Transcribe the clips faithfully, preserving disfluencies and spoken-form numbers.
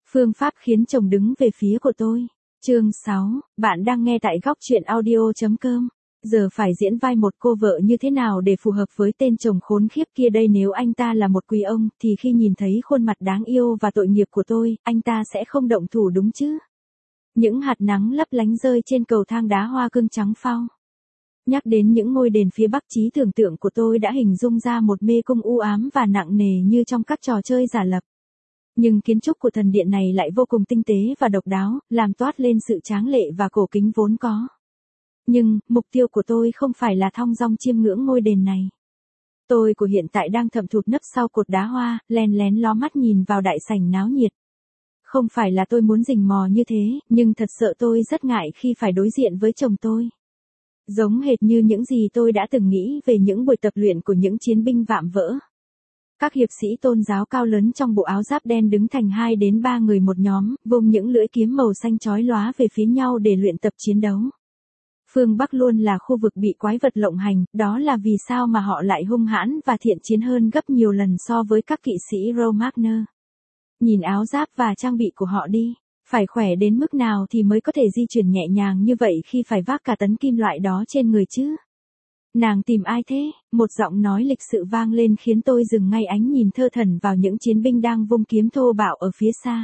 Phương pháp khiến chồng đứng về phía của tôi. Chương sáu, bạn đang nghe tại góc truyện audio chấm com. Giờ phải diễn vai một cô vợ như thế nào để phù hợp với tên chồng khốn khiếp kia đây, nếu anh ta là một quý ông thì khi nhìn thấy khuôn mặt đáng yêu và tội nghiệp của tôi, anh ta sẽ không động thủ đúng chứ? Những hạt nắng lấp lánh rơi trên cầu thang đá hoa cương trắng phau. Nhắc đến những ngôi đền phía bắc, trí tưởng tượng của tôi đã hình dung ra một mê cung u ám và nặng nề như trong các trò chơi giả lập. Nhưng kiến trúc của thần điện này lại vô cùng tinh tế và độc đáo, làm toát lên sự tráng lệ và cổ kính vốn có. Nhưng, mục tiêu của tôi không phải là thong dong chiêm ngưỡng ngôi đền này. Tôi của hiện tại đang thầm thụt nấp sau cột đá hoa, lén lén ló mắt nhìn vào đại sảnh náo nhiệt. Không phải là tôi muốn rình mò như thế, nhưng thật sự tôi rất ngại khi phải đối diện với chồng tôi. Giống hệt như những gì tôi đã từng nghĩ về những buổi tập luyện của những chiến binh vạm vỡ. Các hiệp sĩ tôn giáo cao lớn trong bộ áo giáp đen đứng thành hai đến ba người một nhóm, vung những lưỡi kiếm màu xanh chói lóa về phía nhau để luyện tập chiến đấu. Phương Bắc luôn là khu vực bị quái vật lộng hành, đó là vì sao mà họ lại hung hãn và thiện chiến hơn gấp nhiều lần so với các kỵ sĩ Romagner. Nhìn áo giáp và trang bị của họ đi, phải khỏe đến mức nào thì mới có thể di chuyển nhẹ nhàng như vậy khi phải vác cả tấn kim loại đó trên người chứ? Nàng tìm ai thế? Một giọng nói lịch sự vang lên khiến tôi dừng ngay ánh nhìn thơ thẩn vào những chiến binh đang vung kiếm thô bạo ở phía xa.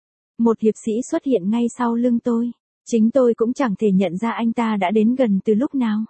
Một hiệp sĩ xuất hiện ngay sau lưng tôi. Chính tôi cũng chẳng thể nhận ra anh ta đã đến gần từ lúc nào.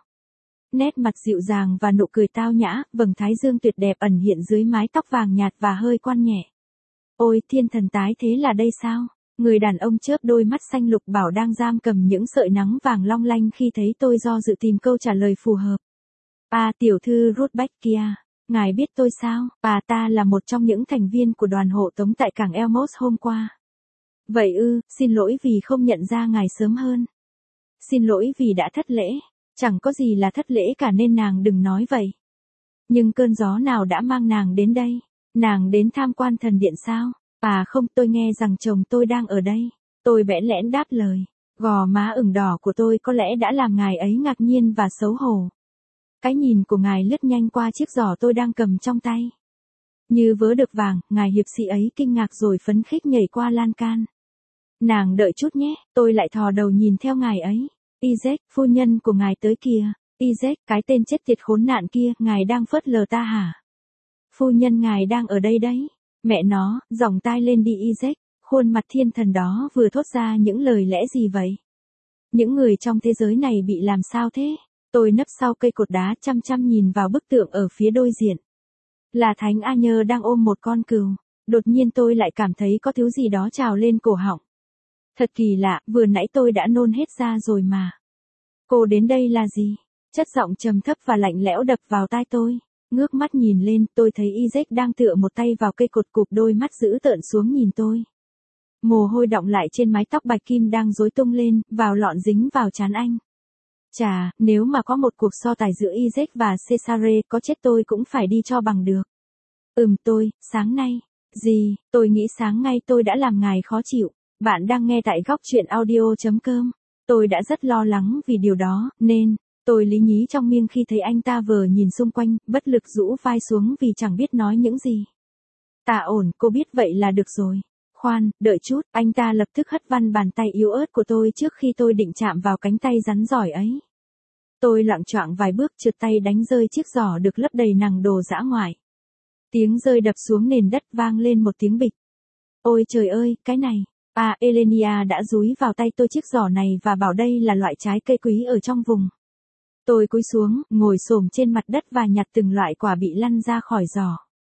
Nét mặt dịu dàng và nụ cười tao nhã, vầng thái dương tuyệt đẹp ẩn hiện dưới mái tóc vàng nhạt và hơi quan nhẹ. Ôi, thiên thần tái thế là đây sao? Người đàn ông chớp đôi mắt xanh lục bảo đang giam cầm những sợi nắng vàng long lanh khi thấy tôi do dự tìm câu trả lời phù hợp. À, tiểu thư Ruthback kia, ngài biết tôi sao? À, ta là một trong những thành viên của đoàn hộ tống tại cảng Elmos hôm qua. Vậy ư, xin lỗi vì không nhận ra ngài sớm hơn. Xin lỗi vì đã thất lễ. Chẳng có gì là thất lễ cả nên nàng đừng nói vậy. Nhưng cơn gió nào đã mang nàng đến đây? Nàng đến tham quan thần điện sao? À không, tôi nghe rằng chồng tôi đang ở đây. Tôi bẽn lẽn đáp lời. Gò má ửng đỏ của tôi có lẽ đã làm ngài ấy ngạc nhiên và xấu hổ. Cái nhìn của ngài lướt nhanh qua chiếc giỏ tôi đang cầm trong tay. Như vớ được vàng, ngài hiệp sĩ ấy kinh ngạc rồi phấn khích nhảy qua lan can. Nàng đợi chút nhé, tôi lại thò đầu nhìn theo ngài ấy. Izek, phu nhân của ngài tới kìa. Izek, cái tên chết tiệt khốn nạn kia, ngài đang phớt lờ ta hả? Phu nhân ngài đang ở đây đấy. Mẹ nó, giọng tai lên đi Izek, khuôn mặt thiên thần đó vừa thốt ra những lời lẽ gì vậy? Những người trong thế giới này bị làm sao thế? Tôi nấp sau cây cột đá chăm chăm nhìn vào bức tượng ở phía đối diện. Là Thánh A Nhơ đang ôm một con cừu. Đột nhiên tôi lại cảm thấy có thứ gì đó trào lên cổ họng. Thật kỳ lạ, vừa nãy tôi đã nôn hết ra rồi mà. Cô đến đây là gì? Chất giọng trầm thấp và lạnh lẽo đập vào tai tôi. Ngước mắt nhìn lên, tôi thấy Izek đang tựa một tay vào cây cột cụp đôi mắt dữ tợn xuống nhìn tôi. Mồ hôi đọng lại trên mái tóc bạch kim đang rối tung lên, vào lọn dính vào trán anh. Chà, nếu mà có một cuộc so tài giữa Izek và Cesare, có chết tôi cũng phải đi cho bằng được. Ừm tôi, sáng nay. Gì, tôi nghĩ sáng nay tôi đã làm ngài khó chịu. Bạn đang nghe tại góc truyện audio chấm com. Tôi đã rất lo lắng vì điều đó, nên, tôi lý nhí trong miệng khi thấy anh ta vờ nhìn xung quanh, bất lực rũ vai xuống vì chẳng biết nói những gì. Tạ ổn, cô biết vậy là được rồi. Khoan, đợi chút, anh ta lập tức hất văng bàn tay yếu ớt của tôi trước khi tôi định chạm vào cánh tay rắn giỏi ấy. Tôi loạng choạng vài bước trượt tay đánh rơi chiếc giỏ được lấp đầy nằng đồ dã ngoại. Tiếng rơi đập xuống nền đất vang lên một tiếng bịch. Ôi trời ơi, cái này. À, Elenia đã dúi vào tay tôi chiếc giỏ này và bảo đây là loại trái cây quý ở trong vùng. Tôi cúi xuống, ngồi xổm trên mặt đất và nhặt từng loại quả bị lăn ra khỏi giỏ.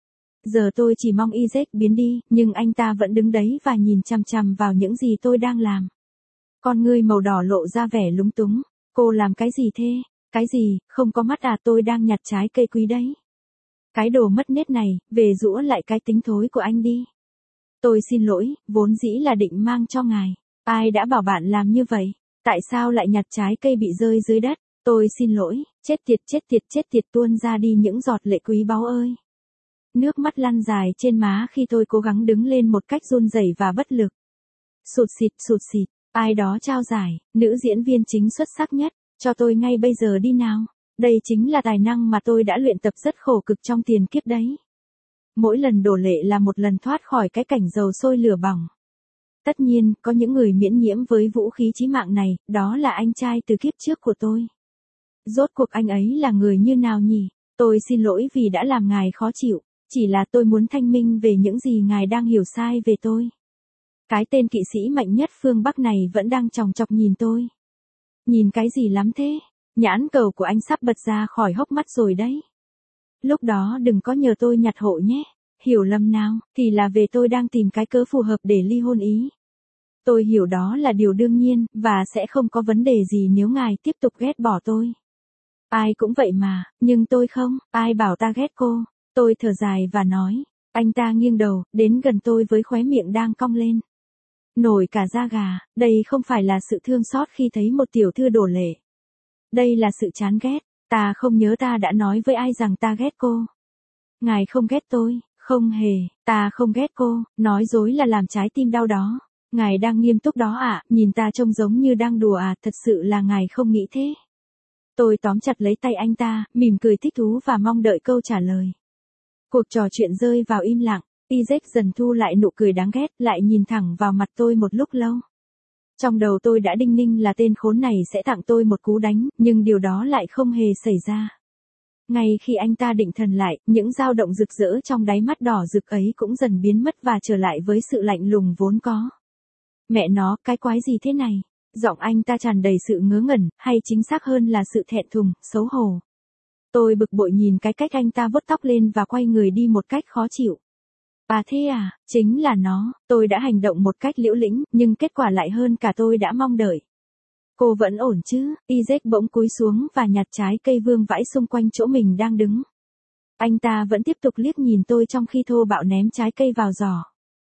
Giờ tôi chỉ mong Izek biến đi, nhưng anh ta vẫn đứng đấy và nhìn chằm chằm vào những gì tôi đang làm. Con ngươi màu đỏ lộ ra vẻ lúng túng. Cô làm cái gì thế? Cái gì, không có mắt à, tôi đang nhặt trái cây quý đấy. Cái đồ mất nết này, về giũa lại cái tính thối của anh đi. Tôi xin lỗi, vốn dĩ là định mang cho ngài. Ai đã bảo bạn làm như vậy? Tại sao lại nhặt trái cây bị rơi dưới đất? Tôi xin lỗi, chết tiệt chết tiệt chết tiệt tuôn ra đi những giọt lệ quý báu ơi. Nước mắt lăn dài trên má khi tôi cố gắng đứng lên một cách run rẩy và bất lực. Sụt xịt sụt xịt, ai đó trao giải, nữ diễn viên chính xuất sắc nhất, cho tôi ngay bây giờ đi nào. Đây chính là tài năng mà tôi đã luyện tập rất khổ cực trong tiền kiếp đấy. Mỗi lần đổ lệ là một lần thoát khỏi cái cảnh dầu sôi lửa bỏng. Tất nhiên, có những người miễn nhiễm với vũ khí chí mạng này, đó là anh trai từ kiếp trước của tôi. Rốt cuộc anh ấy là người như nào nhỉ? Tôi xin lỗi vì đã làm ngài khó chịu, chỉ là tôi muốn thanh minh về những gì ngài đang hiểu sai về tôi. Cái tên kỵ sĩ mạnh nhất phương Bắc này vẫn đang chòng chọc nhìn tôi. Nhìn cái gì lắm thế? Nhãn cầu của anh sắp bật ra khỏi hốc mắt rồi đấy. Lúc đó đừng có nhờ tôi nhặt hộ nhé. Hiểu lầm nào, thì là về tôi đang tìm cái cớ phù hợp để ly hôn ý. Tôi hiểu đó là điều đương nhiên, và sẽ không có vấn đề gì nếu ngài tiếp tục ghét bỏ tôi. Ai cũng vậy mà, nhưng tôi không, ai bảo ta ghét cô. Tôi thở dài và nói. Anh ta nghiêng đầu, đến gần tôi với khóe miệng đang cong lên. Nổi cả da gà, đây không phải là sự thương xót khi thấy một tiểu thư đổ lệ. Đây là sự chán ghét, ta không nhớ ta đã nói với ai rằng ta ghét cô. Ngài không ghét tôi, không hề, ta không ghét cô, nói dối là làm trái tim đau đó. Ngài đang nghiêm túc đó ạ, à, nhìn ta trông giống như đang đùa à, thật sự là ngài không nghĩ thế. Tôi tóm chặt lấy tay anh ta, mỉm cười thích thú và mong đợi câu trả lời. Cuộc trò chuyện rơi vào im lặng, Isaac dần thu lại nụ cười đáng ghét, lại nhìn thẳng vào mặt tôi một lúc lâu. Trong đầu tôi đã đinh ninh là tên khốn này sẽ tặng tôi một cú đánh, nhưng điều đó lại không hề xảy ra. Ngay khi anh ta định thần lại, những dao động rực rỡ trong đáy mắt đỏ rực ấy cũng dần biến mất và trở lại với sự lạnh lùng vốn có. Mẹ nó, cái quái gì thế này? Giọng anh ta tràn đầy sự ngớ ngẩn, hay chính xác hơn là sự thẹn thùng, xấu hổ. Tôi bực bội nhìn cái cách anh ta vuốt tóc lên và quay người đi một cách khó chịu. À thế à, chính là nó, tôi đã hành động một cách liễu lĩnh, nhưng kết quả lại hơn cả tôi đã mong đợi. Cô vẫn ổn chứ? Isaac bỗng cúi xuống và nhặt trái cây vương vãi xung quanh chỗ mình đang đứng. Anh ta vẫn tiếp tục liếc nhìn tôi trong khi thô bạo ném trái cây vào giỏ.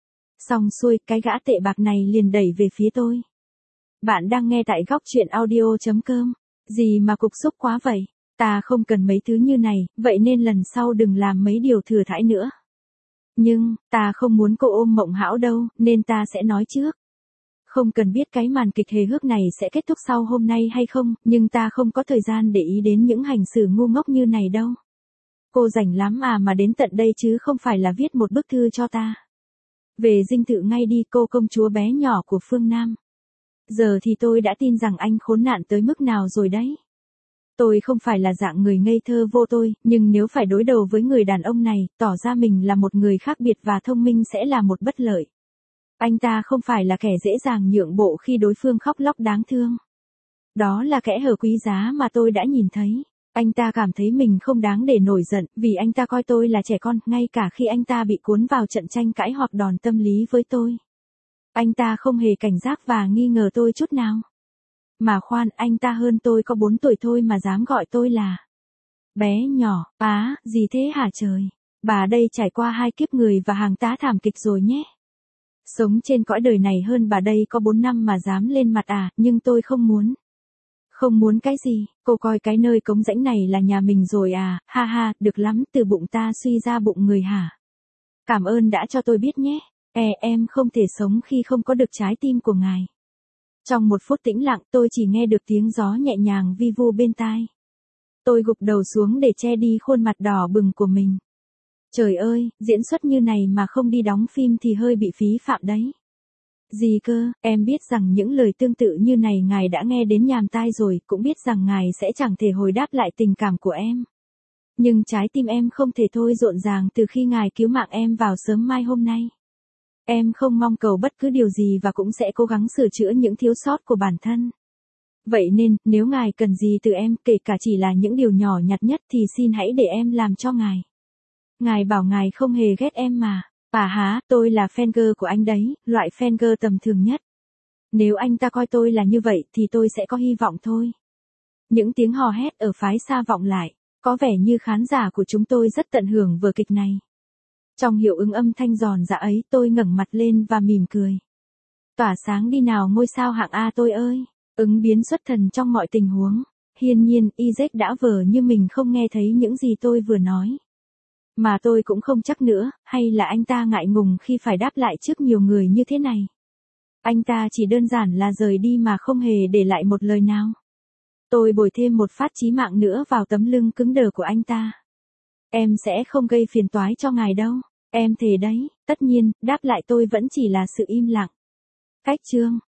Xong xuôi, cái gã tệ bạc này liền đẩy về phía tôi. Bạn đang nghe tại góc truyện audio chấm com. Gì mà cục xúc quá vậy? Ta không cần mấy thứ như này, vậy nên lần sau đừng làm mấy điều thừa thãi nữa. Nhưng, ta không muốn cô ôm mộng hão đâu, nên ta sẽ nói trước. Không cần biết cái màn kịch hề hước này sẽ kết thúc sau hôm nay hay không, nhưng ta không có thời gian để ý đến những hành xử ngu ngốc như này đâu. Cô rảnh lắm à mà đến tận đây chứ không phải là viết một bức thư cho ta. Về dinh thự ngay đi cô công chúa bé nhỏ của phương Nam. Giờ thì tôi đã tin rằng anh khốn nạn tới mức nào rồi đấy. Tôi không phải là dạng người ngây thơ vô tôi, nhưng nếu phải đối đầu với người đàn ông này, tỏ ra mình là một người khác biệt và thông minh sẽ là một bất lợi. Anh ta không phải là kẻ dễ dàng nhượng bộ khi đối phương khóc lóc đáng thương. Đó là kẽ hở quý giá mà tôi đã nhìn thấy. Anh ta cảm thấy mình không đáng để nổi giận, vì anh ta coi tôi là trẻ con, ngay cả khi anh ta bị cuốn vào trận tranh cãi hoặc đòn tâm lý với tôi. Anh ta không hề cảnh giác và nghi ngờ tôi chút nào. Mà khoan, anh ta hơn tôi có bốn tuổi thôi mà dám gọi tôi là bé nhỏ. Á, gì thế hả trời? Bà đây trải qua hai kiếp người và hàng tá thảm kịch rồi nhé. Sống trên cõi đời này hơn bà đây có bốn năm mà dám lên mặt à, nhưng tôi không muốn. Không muốn cái gì, cô coi cái nơi cống rãnh này là nhà mình rồi à, ha ha, được lắm, từ bụng ta suy ra bụng người hả? Cảm ơn đã cho tôi biết nhé. E, em không thể sống khi không có được trái tim của ngài. Trong một phút tĩnh lặng, tôi chỉ nghe được tiếng gió nhẹ nhàng vi vu bên tai. Tôi gục đầu xuống để che đi khuôn mặt đỏ bừng của mình. Trời ơi, diễn xuất như này mà không đi đóng phim thì hơi bị phí phạm đấy. Gì cơ, em biết rằng những lời tương tự như này ngài đã nghe đến nhàm tai rồi, cũng biết rằng ngài sẽ chẳng thể hồi đáp lại tình cảm của em. Nhưng trái tim em không thể thôi rộn ràng từ khi ngài cứu mạng em vào sớm mai hôm nay. Em không mong cầu bất cứ điều gì và cũng sẽ cố gắng sửa chữa những thiếu sót của bản thân. Vậy nên, nếu ngài cần gì từ em, kể cả chỉ là những điều nhỏ nhặt nhất thì xin hãy để em làm cho ngài. Ngài bảo ngài không hề ghét em mà. À há, tôi là fan girl của anh đấy, loại fan girl tầm thường nhất. Nếu anh ta coi tôi là như vậy thì tôi sẽ có hy vọng thôi. Những tiếng hò hét ở phái xa vọng lại, có vẻ như khán giả của chúng tôi rất tận hưởng vở kịch này. Trong hiệu ứng âm thanh giòn giã ấy, tôi ngẩng mặt lên và mỉm cười. Tỏa sáng đi nào ngôi sao hạng A tôi ơi, ứng biến xuất thần trong mọi tình huống. Hiển nhiên, Isaac đã vờ như mình không nghe thấy những gì tôi vừa nói. Mà tôi cũng không chắc nữa, hay là anh ta ngại ngùng khi phải đáp lại trước nhiều người như thế này. Anh ta chỉ đơn giản là rời đi mà không hề để lại một lời nào. Tôi bồi thêm một phát chí mạng nữa vào tấm lưng cứng đờ của anh ta. Em sẽ không gây phiền toái cho ngài đâu, em thề đấy. Tất nhiên, đáp lại tôi vẫn chỉ là sự im lặng. Cách chương